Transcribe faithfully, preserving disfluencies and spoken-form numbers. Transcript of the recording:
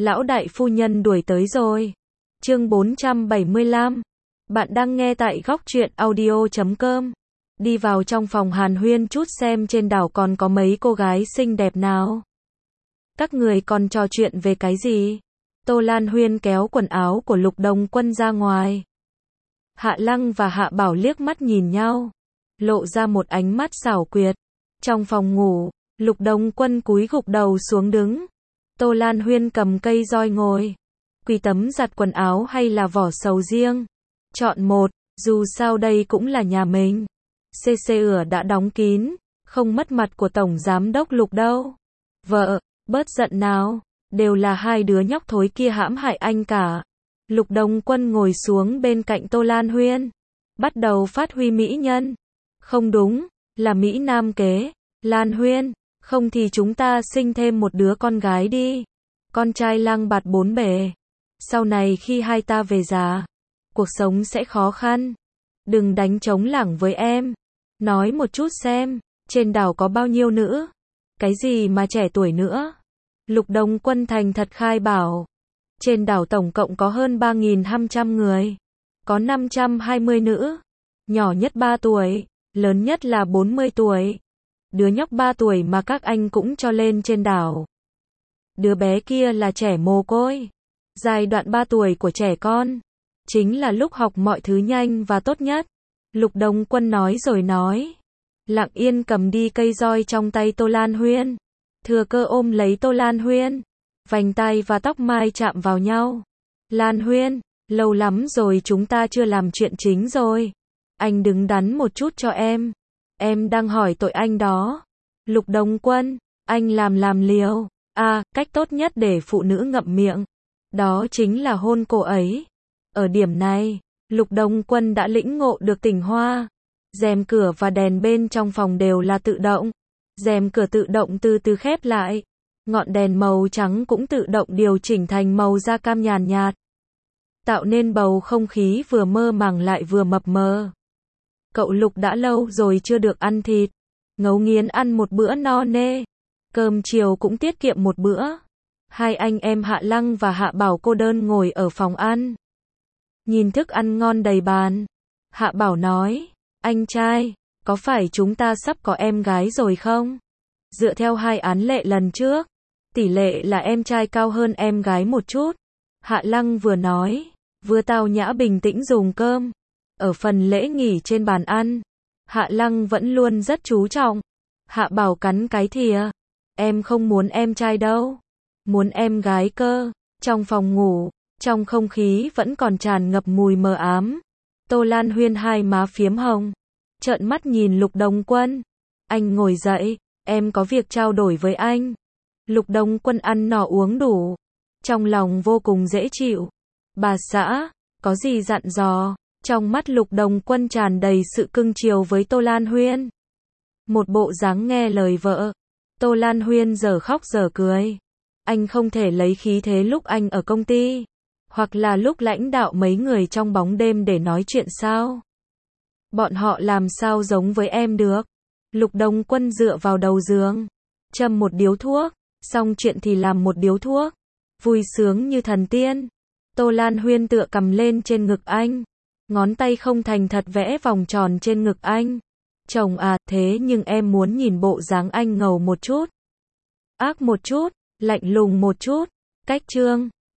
Lão đại phu nhân đuổi tới rồi. Chương bốn trăm bảy mươi lăm. Bạn đang nghe tại góc truyện audio chấm com. Đi vào trong phòng hàn huyên chút xem trên đảo còn có mấy cô gái xinh đẹp nào. Các người còn trò chuyện về cái gì? Tô Lan Huyên kéo quần áo của Lục Đồng Quân ra ngoài. Hạ Lăng và Hạ Bảo liếc mắt nhìn nhau, lộ ra một ánh mắt xảo quyệt. Trong phòng ngủ, Lục Đồng Quân cúi gục đầu xuống đứng. Tô Lan Huyên cầm cây roi ngồi. Quỳ tấm giặt quần áo hay là vỏ sầu riêng? Chọn một, dù sao đây cũng là nhà mình. xê xê ửa đã đóng kín, không mất mặt của Tổng Giám đốc Lục đâu. Vợ, bớt giận nào, đều là hai đứa nhóc thối kia hãm hại anh cả. Lục Đồng Quân ngồi xuống bên cạnh Tô Lan Huyên, bắt đầu phát huy mỹ nhân. Không đúng, là mỹ nam kế. Lan Huyên, không thì chúng ta sinh thêm một đứa con gái đi. Con trai lang bạt bốn bề. Sau này khi hai ta về già, cuộc sống sẽ khó khăn. Đừng đánh trống lảng với em. Nói một chút xem, trên đảo có bao nhiêu nữ? Cái gì mà trẻ tuổi nữa? Lục Đồng Quân thành thật khai bảo. Trên đảo tổng cộng có hơn ba nghìn năm trăm người. Có năm trăm hai mươi nữ. Nhỏ nhất ba tuổi, lớn nhất là bốn mươi tuổi. Đứa nhóc ba tuổi mà các anh cũng cho lên trên đảo. Đứa bé kia là trẻ mồ côi. Giai đoạn ba tuổi của trẻ con chính là lúc học mọi thứ nhanh và tốt nhất. Lục Đồng Quân nói rồi nói. Lặng yên cầm đi cây roi trong tay Tô Lan Huyên. Thừa cơ ôm lấy Tô Lan Huyên. Vành tai và tóc mai chạm vào nhau. Lan Huyên, lâu lắm rồi chúng ta chưa làm chuyện chính rồi. Anh đứng đắn một chút cho em. Em đang hỏi tội anh đó. Lục Đồng Quân, anh làm làm liều. À, cách tốt nhất để phụ nữ ngậm miệng, đó chính là hôn cô ấy. Ở điểm này, Lục Đồng Quân đã lĩnh ngộ được tình hoa. Rèm cửa và đèn bên trong phòng đều là tự động. Rèm cửa tự động từ từ khép lại. Ngọn đèn màu trắng cũng tự động điều chỉnh thành màu da cam nhàn nhạt, tạo nên bầu không khí vừa mơ màng lại vừa mập mờ. Cậu Lục đã lâu rồi chưa được ăn thịt. Ngấu nghiến ăn một bữa no nê. Cơm chiều cũng tiết kiệm một bữa. Hai anh em Hạ Lăng và Hạ Bảo cô đơn ngồi ở phòng ăn. Nhìn thức ăn ngon đầy bàn. Hạ Bảo nói, anh trai, có phải chúng ta sắp có em gái rồi không? Dựa theo hai án lệ lần trước, tỷ lệ là em trai cao hơn em gái một chút. Hạ Lăng vừa nói, vừa tao nhã bình tĩnh dùng cơm. Ở phần lễ nghỉ trên bàn ăn, Hạ Lăng vẫn luôn rất chú trọng. Hạ Bảo cắn cái thìa. Em không muốn em trai đâu. Muốn em gái cơ. Trong phòng ngủ, trong không khí vẫn còn tràn ngập mùi mờ ám. Tô Lan Huyên hai má phiếm hồng, trợn mắt nhìn Lục Đồng Quân. Anh ngồi dậy, em có việc trao đổi với anh. Lục Đồng Quân ăn no uống đủ, trong lòng vô cùng dễ chịu. Bà xã, có gì dặn dò? Trong mắt Lục Đồng Quân tràn đầy sự cưng chiều với Tô Lan Huyên. Một bộ dáng nghe lời vợ. Tô Lan Huyên giờ khóc giờ cười. Anh không thể lấy khí thế lúc anh ở công ty, hoặc là lúc lãnh đạo mấy người trong bóng đêm để nói chuyện sao? Bọn họ làm sao giống với em được? Lục Đồng Quân dựa vào đầu giường, châm một điếu thuốc, xong chuyện thì làm một điếu thuốc, vui sướng như thần tiên. Tô Lan Huyên tựa cầm lên trên ngực anh, ngón tay không thành thật vẽ vòng tròn trên ngực anh. Chồng à, thế nhưng em muốn nhìn bộ dáng anh ngầu một chút, ác một chút, lạnh lùng một chút. Cách trương,